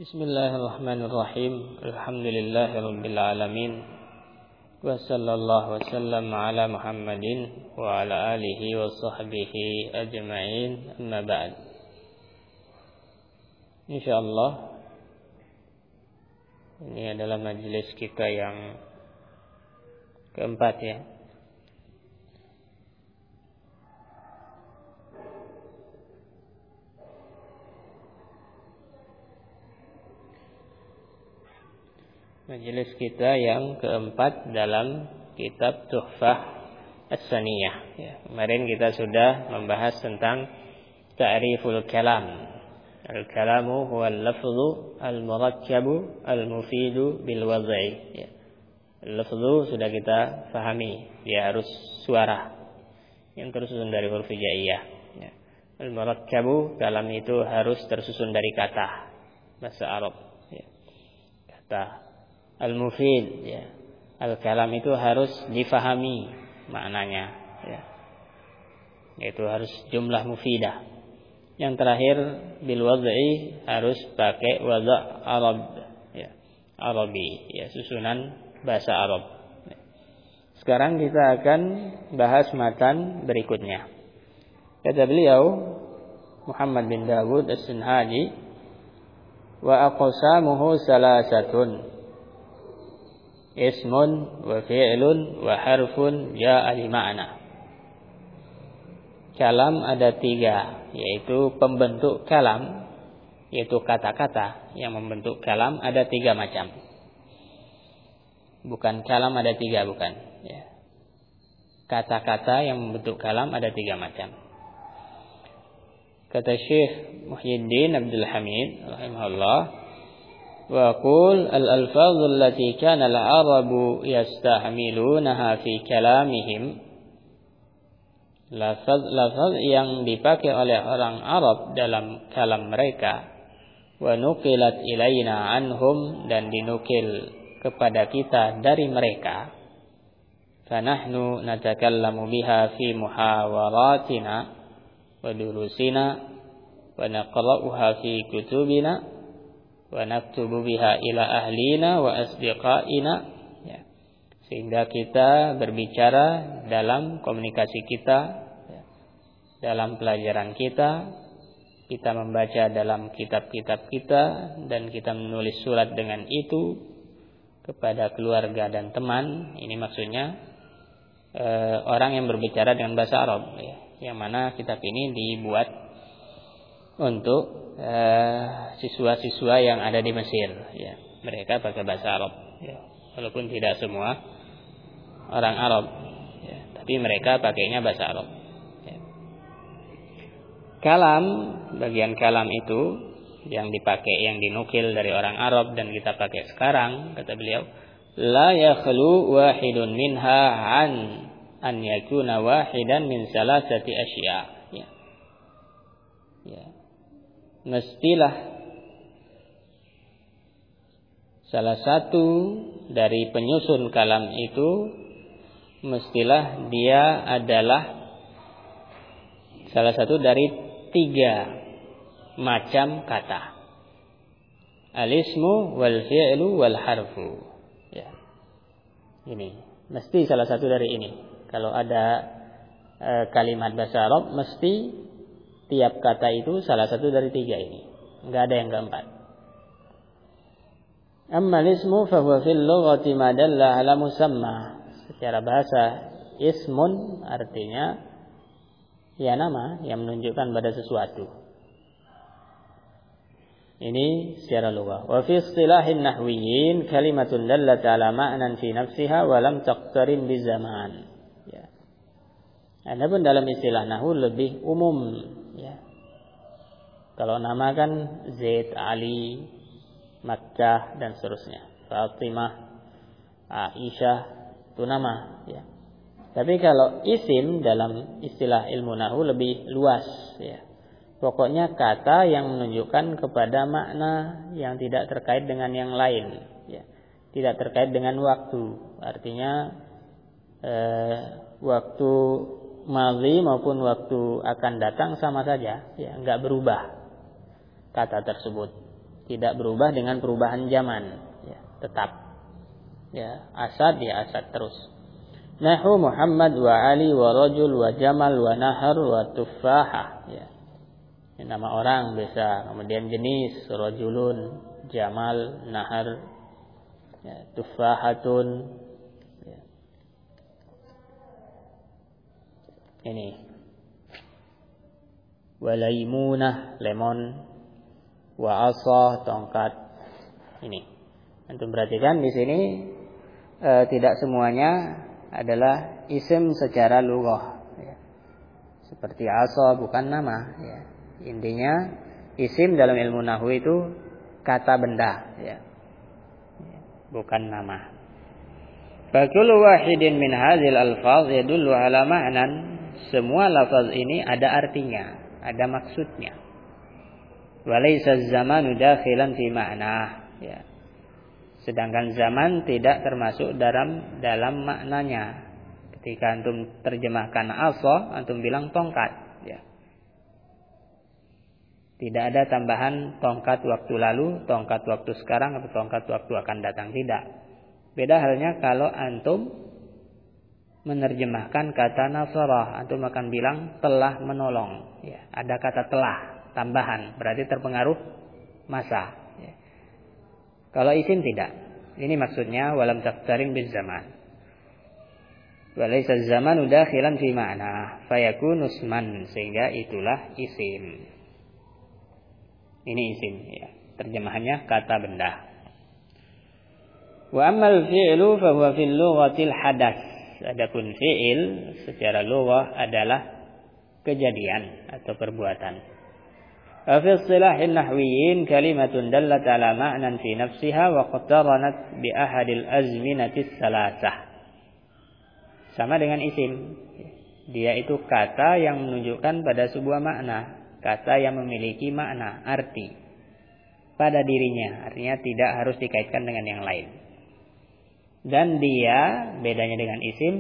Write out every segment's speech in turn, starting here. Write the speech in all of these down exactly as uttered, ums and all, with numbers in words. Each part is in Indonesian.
Bismillahirrahmanirrahim. Alhamdulillahirabbil alamin. Wa sallallahu wasallam ala Muhammadin wa ala alihi wa sahbihi ajma'in. Amma ba'd. Insyaallah ini adalah majelis kita yang keempat ya. Majelis kita yang keempat dalam kitab Tuhfah As-Saniyah ya. Kemarin kita sudah membahas tentang ta'riful kalam. Al-kalamu huwa al-lafzu al-murakkabu al-mufidu bil wad'i ya. Al-lafzu sudah kita pahami, dia harus suara yang tersusun dari huruf hijaiyah ya. Al-murakkabu, kalam itu harus tersusun dari kata bahasa Arab ya. Kata al-mufid ya. Al-kalam itu harus difahami maknanya ya. Yaitu harus jumlah mufidah. Yang terakhir bil wad'i, harus pakai wada' Arab ya. Arabi ya, susunan bahasa Arab. Sekarang kita akan bahas matan berikutnya. Kata beliau Muhammad bin Dawud As-Sinhaji, wa aqsamuhu salasatun, ismun wa fi'lun wa harfun ja'a li ma'na. Kalam ada tiga, yaitu pembentuk kalam, yaitu kata-kata yang membentuk kalam ada tiga macam. Bukan kalam ada tiga, bukan ya. Kata-kata yang membentuk kalam ada tiga macam. Kata Syekh Muhyiddin Abdul Hamid rahimahullah, wa qul al-alfadhu allati kana al-arabu yastahmilunaha fi kalamihim, lafaz-lafaz yang dipakai oleh orang Arab dalam kalam mereka, wa nuqilat ilaina anhum, dan dinukil kepada kita dari mereka, fa nahnu natakallamu biha fi muhawaratina wa durusina wa naqra'uha fi kutubina wa naktubu biha ila ahlina wa asdiqaina ya. Sehingga kita berbicara dalam komunikasi kita ya. Dalam pelajaran kita, kita membaca dalam kitab-kitab kita, dan kita menulis surat dengan itu kepada keluarga dan teman. Ini maksudnya e, orang yang berbicara dengan bahasa Arab ya. Yang mana kitab ini dibuat untuk Uh, siswa-siswa yang ada di Mesir ya. Mereka pakai bahasa Arab ya. Walaupun tidak semua orang Arab ya, tapi mereka pakainya bahasa Arab ya. Kalam, bagian kalam itu yang dipakai, yang dinukil dari orang Arab dan kita pakai sekarang, kata beliau, la yakhlu wahidun minha an an yakuna wahidan min salasati asya ya. Ya. Mestilah salah satu dari penyusun kalam itu, mestilah dia adalah salah satu dari tiga macam kata. Al-ismu wal fi'lu wal harfu ya. Ini mesti salah satu dari ini. Kalau ada e, kalimat bahasa Arab, mesti tiap kata itu salah satu dari tiga ini. Enggak ada yang keempat. Amma ismu fa huwa fil lughati ma dalla ala musamma. Secara bahasa, ismun artinya ya nama yang menunjukkan pada sesuatu. Ini secara lugah. Wa fi istilahin nahwiyyin kalimatun dallat ala ma'nan fi nafsiha wa lam taqtarin bi zaman. Ya. Adapun dalam istilah nahwu lebih umum ya. Kalau nama kan Zaid, Ali, Makkah dan seterusnya, Fatimah, Aisyah, itu nama ya. Tapi kalau isim dalam istilah ilmu nahwu lebih luas ya. Pokoknya kata yang menunjukkan kepada makna yang tidak terkait dengan yang lain ya. Tidak terkait dengan waktu. Artinya eh, waktu madhi maupun waktu akan datang sama saja ya, enggak berubah kata tersebut. tidak berubah dengan perubahan zaman, ya, tetap. Ya, asad ya asad terus. Nahu Muhammad wa Ali wa rajul wa jamal wa nahar wa tuffahah, ya. Ini nama orang bisa, kemudian jenis rajulun, jamal, nahar, ya, tuffahatun, ya. Ini walaimunah, lemon, wa asa, tongkat. Ini. Antum perhatikan di sini e, tidak semuanya adalah isim secara lughah, ya. Seperti asa bukan nama, ya. Intinya isim dalam ilmu nahwu itu kata benda, ya. Bukan nama. Fa kullu wahidin min hadzal alfaz yadullu ala ma'nan. Semua lafaz ini ada artinya, ada maksudnya. Walaysa az-zamanu dakhilan fi ma'nah, ya. Sedangkan zaman tidak termasuk dalam dalam maknanya. Ketika antum terjemahkan asa, antum bilang tongkat, ya. Tidak ada tambahan tongkat waktu lalu, tongkat waktu sekarang, atau tongkat waktu akan datang, tidak. Beda halnya kalau antum menerjemahkan kata nasarah, antum akan bilang telah menolong, ya. Ada kata telah tambahan, berarti terpengaruh masa, ya. Kalau isim tidak. Ini maksudnya walam taqtarin biz zaman. Walaysa az-zamanu dakhilan fi ma'na fayakunu isman, sehingga itulah isim. Ini isim, ya. Terjemahannya kata benda. Wa ammal fi'lu fa huwa fil lughatil hadath. Adapun fi'il secara lughah adalah kejadian atau perbuatan. Fi istilahin nahwiyyin kalimatun dallat ala ma'nan fi nafsiha wa qattaranat bi ahadil azminatis salasah. Sama dengan isim. Dia itu kata yang menunjukkan pada sebuah makna, kata yang memiliki makna, arti pada dirinya, artinya tidak harus dikaitkan dengan yang lain. Dan dia bedanya dengan isim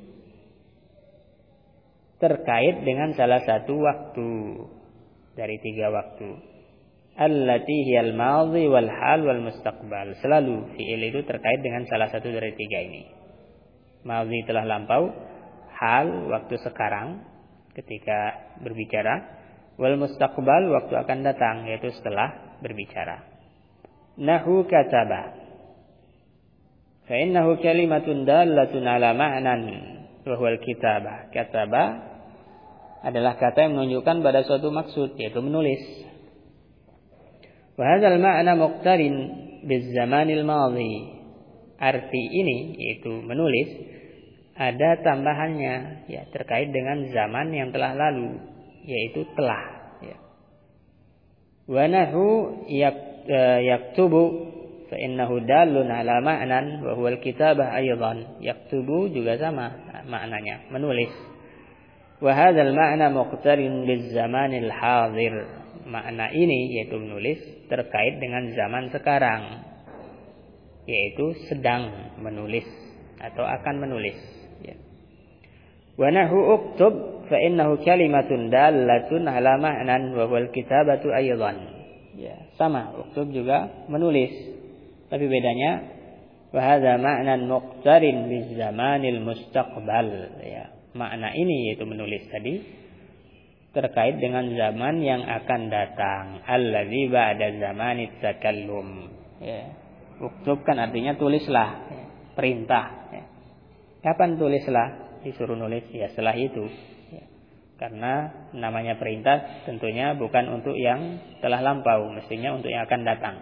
terkait dengan salah satu waktu dari tiga waktu. Allati hiyal madhi wal hal wal mustaqbal. Selalu fi'il itu terkait dengan salah satu dari tiga ini. Madhi telah lampau, hal waktu sekarang ketika berbicara, wal mustaqbal waktu akan datang, yaitu setelah berbicara. Nahu kataba. Fa innahu kalimatun dallatun ala ma'nan wa huwal kitabah. Kataba adalah kata yang menunjukkan pada suatu maksud, yaitu menulis. Wa hadzal ma'na muqtarin biz zamanil madhi. Arti ini yaitu menulis ada tambahannya, ya, terkait dengan zaman yang telah lalu, yaitu telah, ya. Wa nahu yaktubu fa innahu dalun ala ma'nan wa huwal kitabah aidan. Yaktubu juga sama maknanya, menulis. Wa hadzal ma'na muqtarin biz zamanil hadir. Makna ini yaitu menulis terkait dengan zaman sekarang, yaitu sedang menulis atau akan menulis, ya. Wa nahu uktub fa innahu kalimatun dallatun ala ma'nan wa huwal kitabatu aidan. Ya, sama, uktub juga menulis. Tapi bedanya wa hadza ma'nan muqtarin biz zamanil mustaqbal, ya. Makna ini yaitu menulis tadi terkait dengan zaman yang akan datang, allazi ba'da zamanit takallum, ya. Uktub kan artinya tulislah, ya. Perintah, ya. Kapan tulislah? Disuruh nulis, ya setelah itu, ya. Karena namanya perintah tentunya bukan untuk yang telah lampau, mestinya untuk yang akan datang.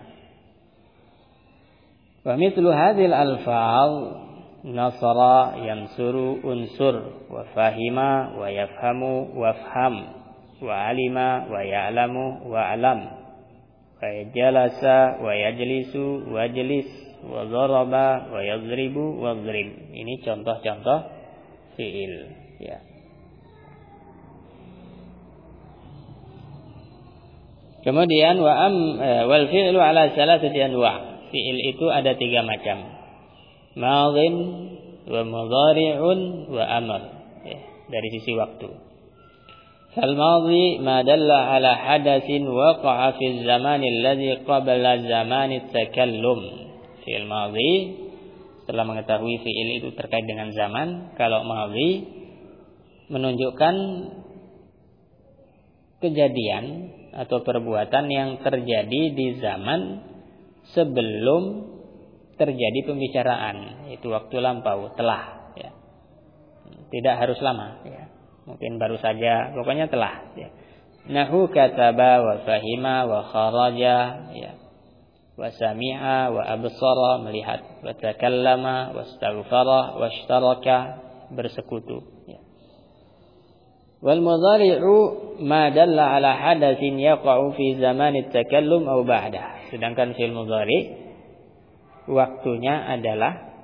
Wa mithlu hadhil alfaz nasara yansuru unsur wa fahima wa yafhamu wafham wa alima wa ya'lamu wa alam wa jalasa wa yajlisu wajlis wa daraba wa yadribu wadrib. Ini contoh-contoh fi'il, ya. Kemudian wa am wal fi'lu ala salasati anwa'. Fi'il itu ada tiga macam. Madhin wa mudhari'un wa amr, ya, dari sisi waktu. Al-madhi ma dalla ala hadatsin waqa'a fi zaman alladhi qabla zaman at-takallum. Fi'il madhi setelah mengetahui fi'il itu terkait dengan zaman, kalau madhi menunjukkan kejadian atau perbuatan yang terjadi di zaman sebelum terjadi pembicaraan, itu waktu lampau, telah ya. Tidak harus lama ya. Mungkin baru saja, pokoknya telah ya. Nahu kataba wa fahima wa kharaja ya. Wa sami'a wa absara, melihat, wa takallama wa astaghfara wa ishtaraka, bersekutu ya. Wal mudhari'u ma dalla ala hadatsin yaqa'u fi zaman at-takallum aw ba'dah. Sedangkan fi'il mudhari' waktunya adalah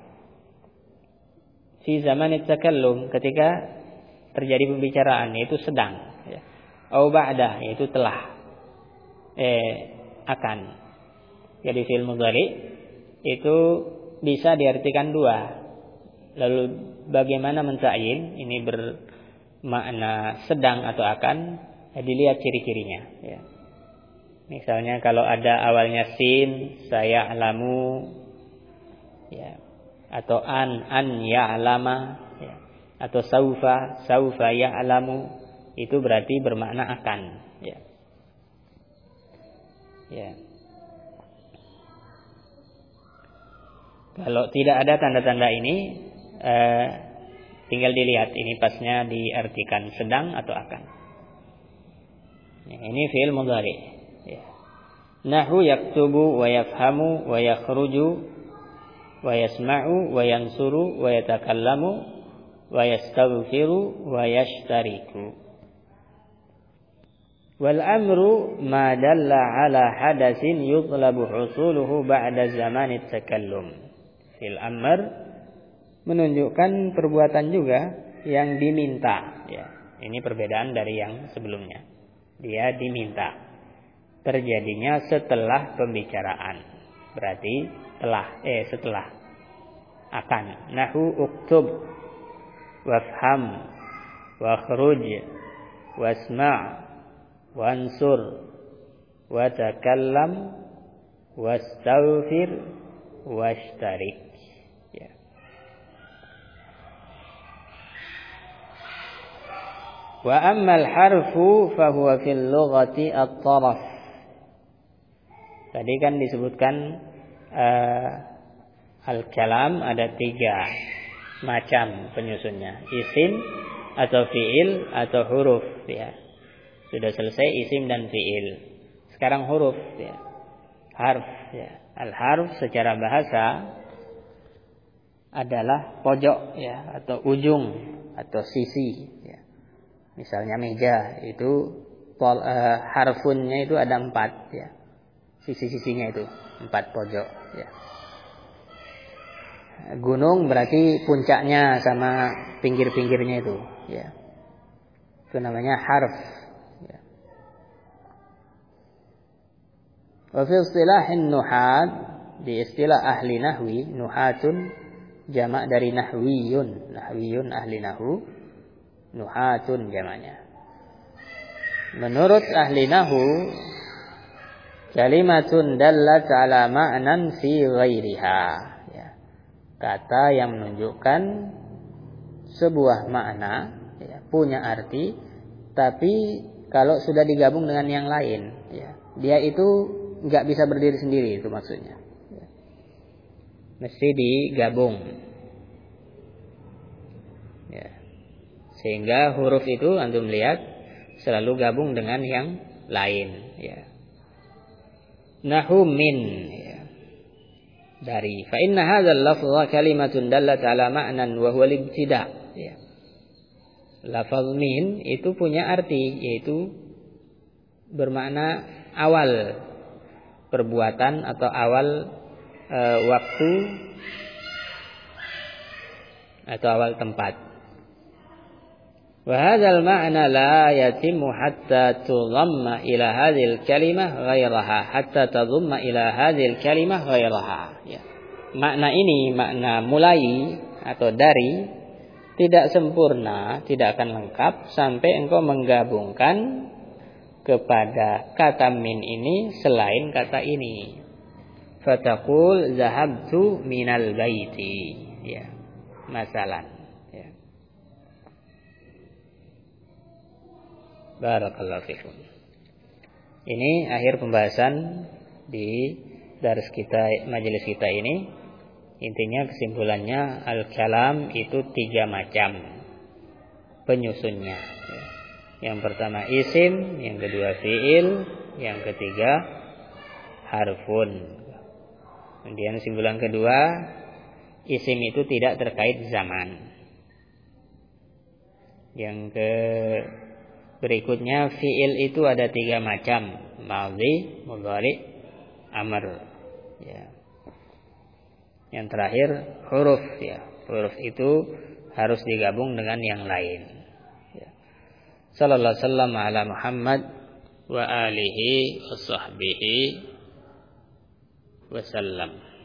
fi zaman at-takallum, ketika terjadi pembicaraan, yaitu sedang ya. Au ba'dah, yaitu telah eh akan. Jadi fi'il mudhari itu bisa diartikan dua. Lalu bagaimana mensayin ini bermakna sedang atau akan, ya, dilihat ciri-cirinya ya. Misalnya kalau ada awalnya sin, saya alamu ya, atau an an ya'lama ya, atau saufa saufa ya'lamu, itu berarti bermakna akan ya. Ya. Kalau tidak ada tanda-tanda ini, eh, tinggal dilihat ini pasnya diartikan sedang atau akan. Ya, ini fi'il mudhari ya. Nahu yaktubu wa yafhamu wa yakhruju wa yasma'u wa yansuru wa yatakallamu wa yastaghfiru wa yashtariku. Wal amru ma dalla ala hadatsin yutlabu husuluhu ba'da zaman at-takallum. Fil amr menunjukkan perbuatan juga yang diminta ya. Ini perbedaan dari yang sebelumnya. Dia diminta terjadinya setelah pembicaraan. Berarti telah eh setelah akan. Nahu uktub wafham wakhruj wasma' wansur watakallam wastaghfir washtarik ya. Wa ammal harfu fahuwa fil lughati at-taraf. Tadi kan disebutkan uh, al-kalam ada tiga macam penyusunnya, isim atau fiil atau huruf ya. Sudah selesai isim dan fiil. Sekarang huruf ya. Harf ya. Al-harf secara bahasa adalah pojok ya, atau ujung atau sisi ya. Misalnya meja itu pol, uh, harfunnya itu ada empat ya. Sisi-sisinya itu empat pojok ya. Gunung berarti puncaknya sama pinggir-pinggirnya itu ya. Itu namanya harf ya. Wa fi istilahin nuhat, di istilah ahli nahwi, nuhatun jamak dari nahwiyun. Nahwiyun ahli nahwu, nuhatun jamaknya. Menurut ahli nahwu, kalimatun dallat ala ma'nan fi ghairiha ya. Kata yang menunjukkan sebuah makna ya, punya arti, tapi kalau sudah digabung dengan yang lain ya, dia itu enggak bisa berdiri sendiri, itu maksudnya ya. Mesti digabung ya. Sehingga huruf itu antum lihat selalu gabung dengan yang lain ya. Nahu min ya. Dari fa inna hadzal lafdha kalimatun dallat ala ma'nan wa huwa al-ibtida ya. Lafaz min itu punya arti, yaitu bermakna awal perbuatan atau awal e, waktu atau awal tempat. Wa hadzal ma'na la yatimmu hatta tudhamma ila hadhil kalimah ghairaha, hatta tadhumma ila hadhil kalimah ghairaha ya. Makna ini, makna mulai atau dari, tidak sempurna, tidak akan lengkap sampai engkau menggabungkan kepada kata min ini selain kata ini. Fataqul zahabtu minal baiti, ya, masalan, ya. Barakallahu fikum. Ini akhir pembahasan di daris kita, majelis kita ini. Intinya kesimpulannya al-kalam itu tiga macam penyusunnya. Yang pertama isim, yang kedua fiil, yang ketiga harfun. Kemudian kesimpulan kedua, isim itu tidak terkait zaman. Yang ke berikutnya fiil itu ada tiga macam, madhi, mudhari, amr. Ya. Yang terakhir huruf, ya. Huruf itu harus digabung dengan yang lain. Ya. Sallallahu alaihi wasallam ala Muhammad wa alihi wa sahbihi wasallam.